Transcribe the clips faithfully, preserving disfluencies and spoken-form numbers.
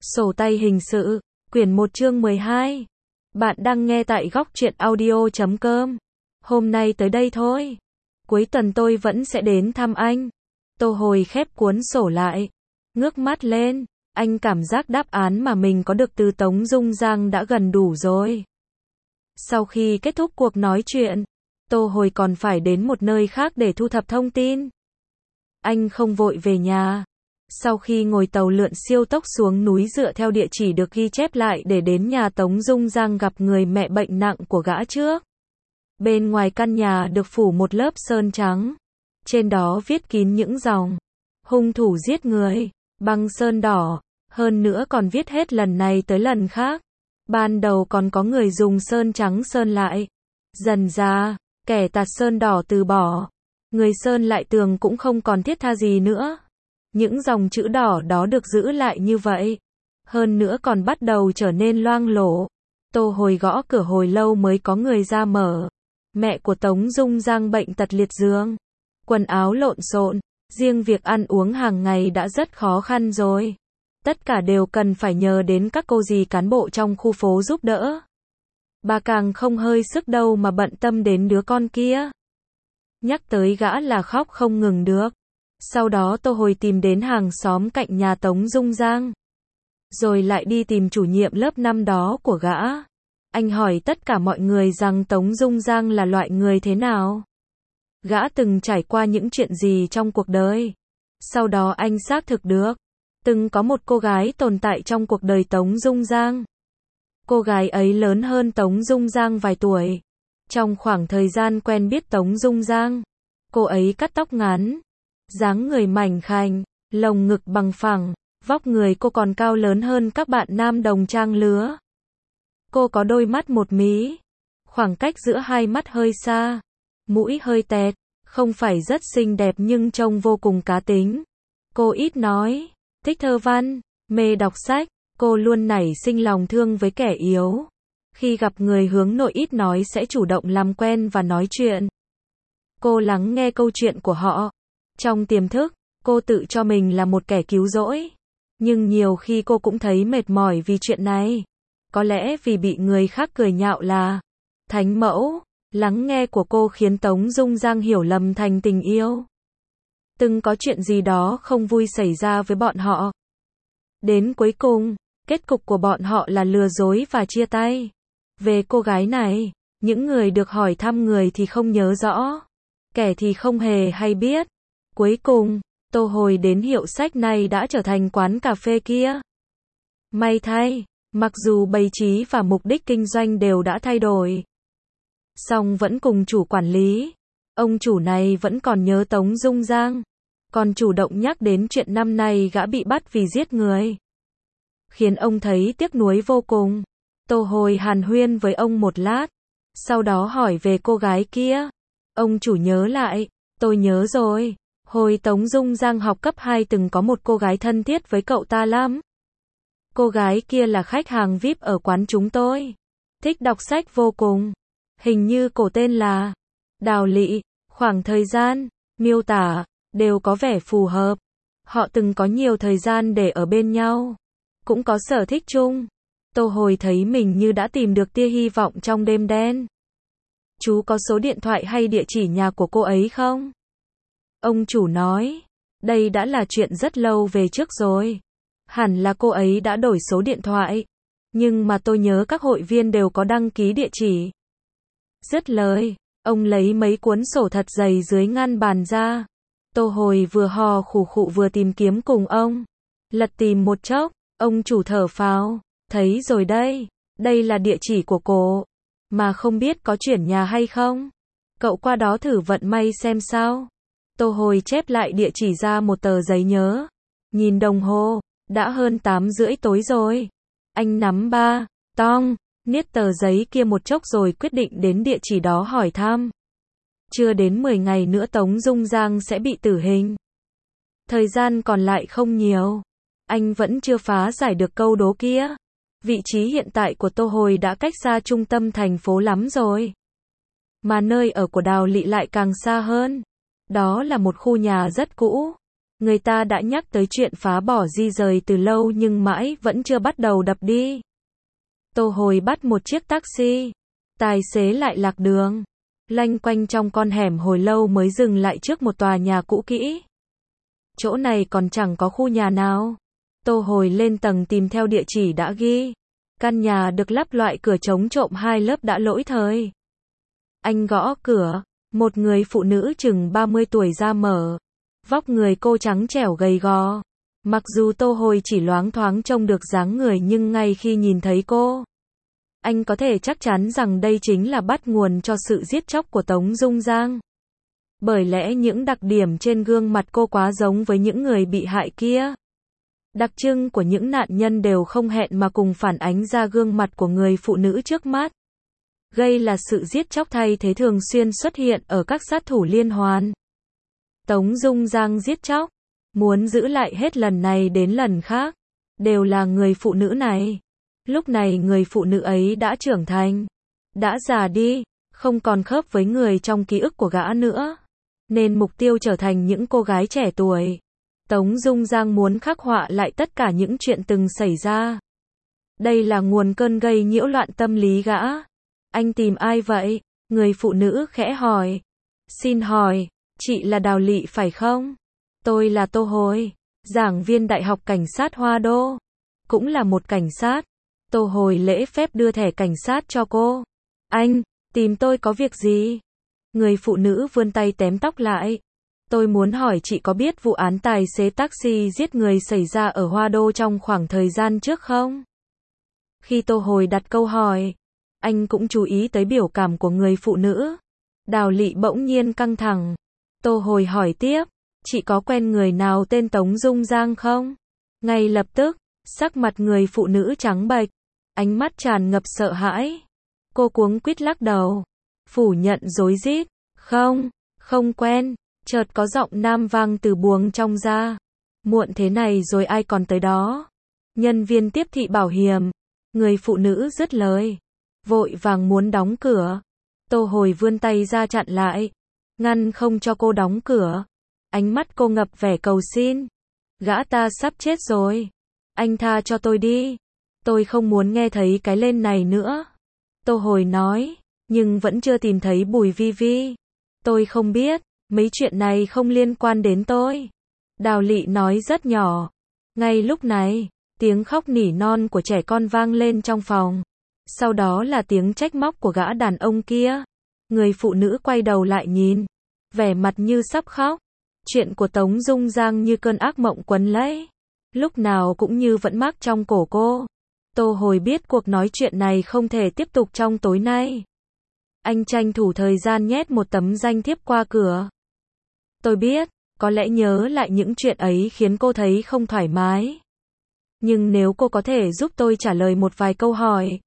Sổ tay hình sự, quyển một chương mười hai. Bạn đang nghe tại góc truyện audio chấm com. Hôm nay tới đây thôi. Cuối tuần tôi vẫn sẽ đến thăm anh. Tô Hồi khép cuốn sổ lại. Ngước mắt lên. Anh cảm giác đáp án mà mình có được từ Tống Dung Giang đã gần đủ rồi. Sau khi kết thúc cuộc nói chuyện, Tô Hồi còn phải đến một nơi khác để thu thập thông tin. Anh không vội về nhà. Sau khi ngồi tàu lượn siêu tốc xuống núi dựa theo địa chỉ được ghi chép lại để đến nhà Tống Dung Giang gặp người mẹ bệnh nặng của gã trước. Bên ngoài căn nhà được phủ một lớp sơn trắng. Trên đó viết kín những dòng hung thủ giết người, bằng sơn đỏ. Hơn nữa còn viết hết lần này tới lần khác. Ban đầu còn có người dùng sơn trắng sơn lại. Dần ra, kẻ tạt sơn đỏ từ bỏ. Người sơn lại tường cũng không còn thiết tha gì nữa. Những dòng chữ đỏ đó được giữ lại như vậy. Hơn nữa còn bắt đầu trở nên loang lổ. Tô Hồi gõ cửa hồi lâu mới có người ra mở. Mẹ của Tống Dung Giang bệnh tật liệt giường. Quần áo lộn xộn. Riêng việc ăn uống hàng ngày đã rất khó khăn rồi. Tất cả đều cần phải nhờ đến các cô dì cán bộ trong khu phố giúp đỡ. Bà càng không hơi sức đâu mà bận tâm đến đứa con kia. Nhắc tới gã là khóc không ngừng được. Sau đó Tô Hồi tìm đến hàng xóm cạnh nhà Tống Dung Giang. Rồi lại đi tìm chủ nhiệm lớp năm đó của gã. Anh hỏi tất cả mọi người rằng Tống Dung Giang là loại người thế nào. Gã từng trải qua những chuyện gì trong cuộc đời. Sau đó anh xác thực được. Từng có một cô gái tồn tại trong cuộc đời Tống Dung Giang. Cô gái ấy lớn hơn Tống Dung Giang vài tuổi. Trong khoảng thời gian quen biết Tống Dung Giang, cô ấy cắt tóc ngắn. Dáng người mảnh khảnh, lồng ngực bằng phẳng, vóc người cô còn cao lớn hơn các bạn nam đồng trang lứa. Cô có đôi mắt một mí, khoảng cách giữa hai mắt hơi xa, mũi hơi tẹt, không phải rất xinh đẹp nhưng trông vô cùng cá tính. Cô ít nói, thích thơ văn, mê đọc sách, cô luôn nảy sinh lòng thương với kẻ yếu. Khi gặp người hướng nội ít nói sẽ chủ động làm quen và nói chuyện. Cô lắng nghe câu chuyện của họ. Trong tiềm thức, cô tự cho mình là một kẻ cứu rỗi. Nhưng nhiều khi cô cũng thấy mệt mỏi vì chuyện này. Có lẽ vì bị người khác cười nhạo là thánh mẫu. Lắng nghe của cô khiến Tống Dung Giang hiểu lầm thành tình yêu. Từng có chuyện gì đó không vui xảy ra với bọn họ. Đến cuối cùng, kết cục của bọn họ là lừa dối và chia tay. Về cô gái này, những người được hỏi thăm người thì không nhớ rõ. Kẻ thì không hề hay biết. Cuối cùng, Tô Hồi đến hiệu sách này đã trở thành quán cà phê kia. May thay, mặc dù bày trí và mục đích kinh doanh đều đã thay đổi. Song vẫn cùng chủ quản lý. Ông chủ này vẫn còn nhớ Tống Dung Giang. Còn chủ động nhắc đến chuyện năm nay gã bị bắt vì giết người. Khiến ông thấy tiếc nuối vô cùng. Tô Hồi hàn huyên với ông một lát. Sau đó hỏi về cô gái kia. Ông chủ nhớ lại. Tôi nhớ rồi. Hồi Tống Dung Giang học cấp hai từng có một cô gái thân thiết với cậu ta lắm. Cô gái kia là khách hàng vi ai pi ở quán chúng tôi. Thích đọc sách vô cùng. Hình như cổ tên là Đào Lị. Khoảng thời gian, miêu tả, đều có vẻ phù hợp. Họ từng có nhiều thời gian để ở bên nhau. Cũng có sở thích chung. Tô Hồi thấy mình như đã tìm được tia hy vọng trong đêm đen. Chú có số điện thoại hay địa chỉ nhà của cô ấy không? Ông chủ nói, đây đã là chuyện rất lâu về trước rồi. Hẳn là cô ấy đã đổi số điện thoại. Nhưng mà tôi nhớ các hội viên đều có đăng ký địa chỉ. Dứt lời, ông lấy mấy cuốn sổ thật dày dưới ngăn bàn ra. Tô Hồi vừa hò khủ khụ vừa tìm kiếm cùng ông. Lật tìm một chốc, ông chủ thở phào. Thấy rồi đây, đây là địa chỉ của cô. Mà không biết có chuyển nhà hay không? Cậu qua đó thử vận may xem sao. Tô Hồi chép lại địa chỉ ra một tờ giấy nhớ. Nhìn đồng hồ, đã hơn tám rưỡi tối rồi. Anh nắm ba, tong, niết tờ giấy kia một chốc rồi quyết định đến địa chỉ đó hỏi thăm. Chưa đến mười ngày nữa Tống Dung Giang sẽ bị tử hình. Thời gian còn lại không nhiều. Anh vẫn chưa phá giải được câu đố kia. Vị trí hiện tại của Tô Hồi đã cách xa trung tâm thành phố lắm rồi. Mà nơi ở của Đào Lị lại càng xa hơn. Đó là một khu nhà rất cũ. Người ta đã nhắc tới chuyện phá bỏ di rời từ lâu nhưng mãi vẫn chưa bắt đầu đập đi. Tô Hồi bắt một chiếc taxi. Tài xế lại lạc đường. Lanh quanh trong con hẻm hồi lâu mới dừng lại trước một tòa nhà cũ kỹ. Chỗ này còn chẳng có khu nhà nào. Tô Hồi lên tầng tìm theo địa chỉ đã ghi. Căn nhà được lắp loại cửa chống trộm hai lớp đã lỗi thời. Anh gõ cửa. Một người phụ nữ chừng ba mươi tuổi ra mở. Vóc người cô trắng trẻo gầy gò. Mặc dù Tô Hồi chỉ loáng thoáng trông được dáng người nhưng ngay khi nhìn thấy cô, anh có thể chắc chắn rằng đây chính là bắt nguồn cho sự giết chóc của Tống Dung Giang. Bởi lẽ những đặc điểm trên gương mặt cô quá giống với những người bị hại kia. Đặc trưng của những nạn nhân đều không hẹn mà cùng phản ánh ra gương mặt của người phụ nữ trước mắt. Gây là sự giết chóc thay thế thường xuyên xuất hiện ở các sát thủ liên hoàn. Tống Dung Giang giết chóc, muốn giữ lại hết lần này đến lần khác, đều là người phụ nữ này. Lúc này người phụ nữ ấy đã trưởng thành, đã già đi, không còn khớp với người trong ký ức của gã nữa. Nên mục tiêu trở thành những cô gái trẻ tuổi. Tống Dung Giang muốn khắc họa lại tất cả những chuyện từng xảy ra. Đây là nguồn cơn gây nhiễu loạn tâm lý gã. Anh tìm ai vậy? Người phụ nữ khẽ hỏi. Xin hỏi, chị là Đào Lị phải không? Tôi là Tô Hồi, giảng viên Đại học Cảnh sát Hoa Đô. Cũng là một cảnh sát. Tô Hồi lễ phép đưa thẻ cảnh sát cho cô. Anh, tìm tôi có việc gì? Người phụ nữ vươn tay tém tóc lại. Tôi muốn hỏi chị có biết vụ án tài xế taxi giết người xảy ra ở Hoa Đô trong khoảng thời gian trước không? Khi Tô Hồi đặt câu hỏi, anh cũng chú ý tới biểu cảm của người phụ nữ. Đào Lị bỗng nhiên căng thẳng. Tô Hồi hỏi tiếp, chị có quen người nào tên Tống Dung Giang không? Ngay lập tức, sắc mặt người phụ nữ trắng bệch, ánh mắt tràn ngập sợ hãi. Cô cuống quýt lắc đầu, phủ nhận rối rít, không, không quen. Chợt có giọng nam vang từ buồng trong ra. Muộn thế này rồi ai còn tới đó? Nhân viên tiếp thị bảo hiểm. Người phụ nữ dứt lời, vội vàng muốn đóng cửa. Tô Hồi vươn tay ra chặn lại, ngăn không cho cô đóng cửa. Ánh mắt cô ngập vẻ cầu xin. Gã ta sắp chết rồi. Anh tha cho tôi đi. Tôi không muốn nghe thấy cái lên này nữa. Tô Hồi nói, nhưng vẫn chưa tìm thấy Bùi Vi Vi. Tôi không biết. Mấy chuyện này không liên quan đến tôi. Đào Lị nói rất nhỏ. Ngay lúc này, tiếng khóc nỉ non của trẻ con vang lên trong phòng. Sau đó là tiếng trách móc của gã đàn ông kia. Người phụ nữ quay đầu lại nhìn, vẻ mặt như sắp khóc. Chuyện của Tống Dung Giang như cơn ác mộng quấn lấy. Lúc nào cũng như vẫn mắc trong cổ cô. Tô Hồi biết cuộc nói chuyện này không thể tiếp tục trong tối nay. Anh tranh thủ thời gian nhét một tấm danh thiếp qua cửa. Tôi biết, có lẽ nhớ lại những chuyện ấy khiến cô thấy không thoải mái. Nhưng nếu cô có thể giúp tôi trả lời một vài câu hỏi,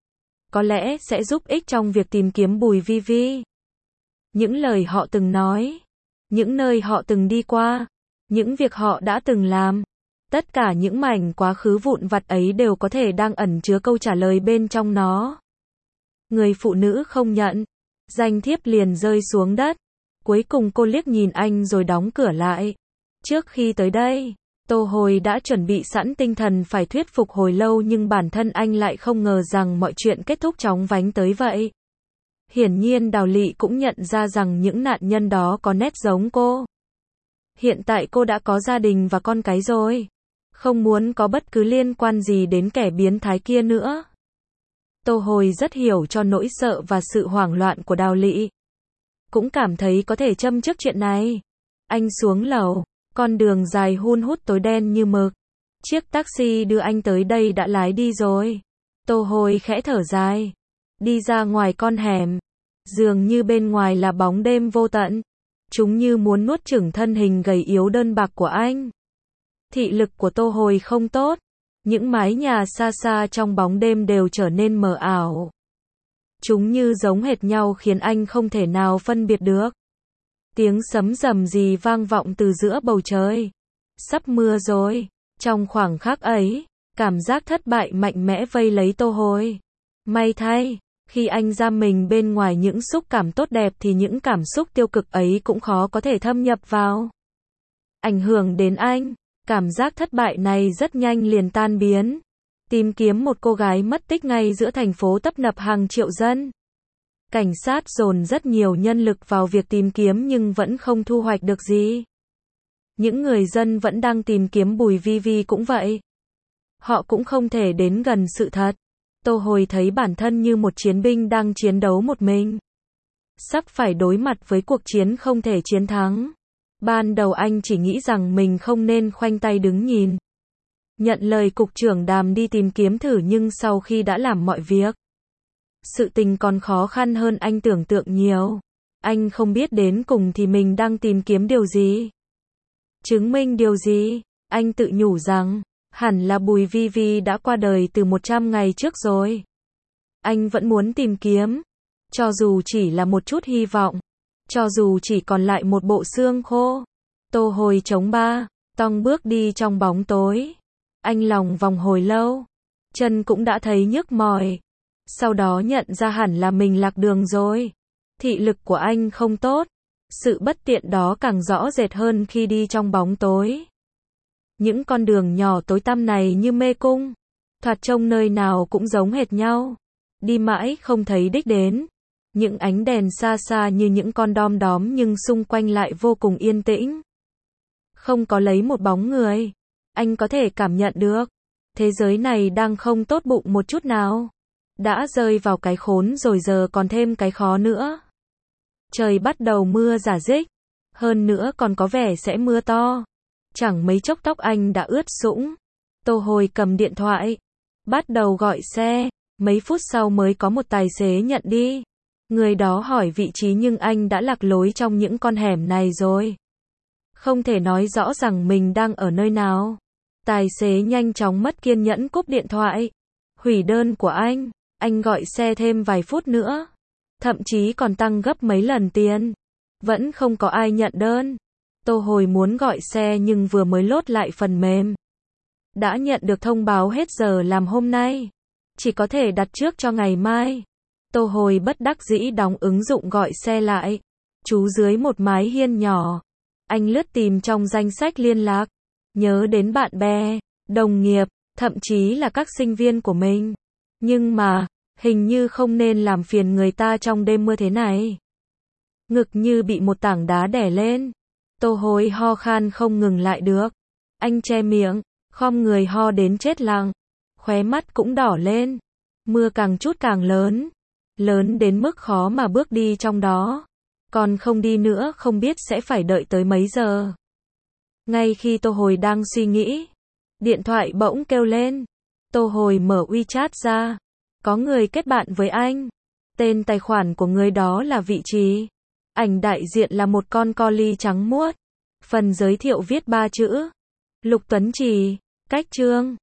có lẽ sẽ giúp ích trong việc tìm kiếm Bùi Vi Vi. Những lời họ từng nói, những nơi họ từng đi qua, những việc họ đã từng làm, tất cả những mảnh quá khứ vụn vặt ấy đều có thể đang ẩn chứa câu trả lời bên trong nó. Người phụ nữ không nhận, danh thiếp liền rơi xuống đất. Cuối cùng cô liếc nhìn anh rồi đóng cửa lại. Trước khi tới đây, Tô Hồi đã chuẩn bị sẵn tinh thần phải thuyết phục hồi lâu nhưng bản thân anh lại không ngờ rằng mọi chuyện kết thúc chóng vánh tới vậy. Hiển nhiên Đào Lị cũng nhận ra rằng những nạn nhân đó có nét giống cô. Hiện tại cô đã có gia đình và con cái rồi. Không muốn có bất cứ liên quan gì đến kẻ biến thái kia nữa. Tô Hồi rất hiểu cho nỗi sợ và sự hoảng loạn của Đào Lị. Cũng cảm thấy có thể châm chước chuyện này. Anh xuống lầu, con đường dài hun hút tối đen như mực. Chiếc taxi đưa anh tới đây đã lái đi rồi. Tô Hồi khẽ thở dài, đi ra ngoài con hẻm. Dường như bên ngoài là bóng đêm vô tận. Chúng như muốn nuốt chửng thân hình gầy yếu đơn bạc của anh. Thị lực của Tô Hồi không tốt. Những mái nhà xa xa trong bóng đêm đều trở nên mờ ảo. Chúng như giống hệt nhau khiến anh không thể nào phân biệt được. Tiếng sấm rầm rì vang vọng từ giữa bầu trời. Sắp mưa rồi. Trong khoảng khắc ấy, cảm giác thất bại mạnh mẽ vây lấy Tô Hồi. May thay, khi anh giam mình bên ngoài những xúc cảm tốt đẹp thì những cảm xúc tiêu cực ấy cũng khó có thể thâm nhập vào. ảnh hưởng đến anh. Cảm giác thất bại này rất nhanh liền tan biến. Tìm kiếm một cô gái mất tích ngay giữa thành phố tấp nập hàng triệu dân. Cảnh sát dồn rất nhiều nhân lực vào việc tìm kiếm nhưng vẫn không thu hoạch được gì. Những người dân vẫn đang tìm kiếm Bùi Vi Vi cũng vậy. Họ cũng không thể đến gần sự thật. Tô Hồi thấy bản thân như một chiến binh đang chiến đấu một mình. Sắp phải đối mặt với cuộc chiến không thể chiến thắng. Ban đầu anh chỉ nghĩ rằng mình không nên khoanh tay đứng nhìn. Nhận lời cục trưởng Đàm đi tìm kiếm thử nhưng sau khi đã làm mọi việc, sự tình còn khó khăn hơn anh tưởng tượng nhiều. Anh không biết đến cùng thì mình đang tìm kiếm điều gì. Chứng minh điều gì? Anh tự nhủ rằng, hẳn là Bùi Vi Vi đã qua đời từ một trăm ngày trước rồi. Anh vẫn muốn tìm kiếm. Cho dù chỉ là một chút hy vọng. Cho dù chỉ còn lại một bộ xương khô. Tô Hồi chống ba, tong bước đi trong bóng tối. Anh lòng vòng hồi lâu. Chân cũng đã thấy nhức mỏi. Sau đó nhận ra hẳn là mình lạc đường rồi. Thị lực của anh không tốt. Sự bất tiện đó càng rõ rệt hơn khi đi trong bóng tối. Những con đường nhỏ tối tăm này như mê cung. Thoạt trông nơi nào cũng giống hệt nhau. Đi mãi không thấy đích đến. Những ánh đèn xa xa như những con đom đóm nhưng xung quanh lại vô cùng yên tĩnh. Không có lấy một bóng người. Anh có thể cảm nhận được. Thế giới này đang không tốt bụng một chút nào. Đã rơi vào cái khốn rồi giờ còn thêm cái khó nữa. Trời bắt đầu mưa rả rích. Hơn nữa còn có vẻ sẽ mưa to. Chẳng mấy chốc tóc anh đã ướt sũng. Tô Hồi cầm điện thoại. Bắt đầu gọi xe. Mấy phút sau mới có một tài xế nhận đi. Người đó hỏi vị trí nhưng anh đã lạc lối trong những con hẻm này rồi. Không thể nói rõ rằng mình đang ở nơi nào. Tài xế nhanh chóng mất kiên nhẫn cúp điện thoại. Hủy đơn của anh. Anh gọi xe thêm vài phút nữa. Thậm chí còn tăng gấp mấy lần tiền. Vẫn không có ai nhận đơn. Tô Hồi muốn gọi xe nhưng vừa mới load lại phần mềm. Đã nhận được thông báo hết giờ làm hôm nay. Chỉ có thể đặt trước cho ngày mai. Tô Hồi bất đắc dĩ đóng ứng dụng gọi xe lại. Trú dưới một mái hiên nhỏ. Anh lướt tìm trong danh sách liên lạc. Nhớ đến bạn bè, đồng nghiệp, thậm chí là các sinh viên của mình. Nhưng mà, hình như không nên làm phiền người ta trong đêm mưa thế này. Ngực như bị một tảng đá đè lên. Tô Hồi ho khan không ngừng lại được. Anh che miệng, khom người ho đến chết lặng. Khóe mắt cũng đỏ lên. Mưa càng chút càng lớn. Lớn đến mức khó mà bước đi trong đó. Còn không đi nữa không biết sẽ phải đợi tới mấy giờ. Ngay khi Tô Hồi đang suy nghĩ, điện thoại bỗng kêu lên. Tô Hồi mở WeChat ra. Có người kết bạn với anh. Tên tài khoản của người đó là vị trí. Ảnh đại diện là một con collie trắng muốt. Phần giới thiệu viết ba chữ. Lục Tuấn Trì, cách chương.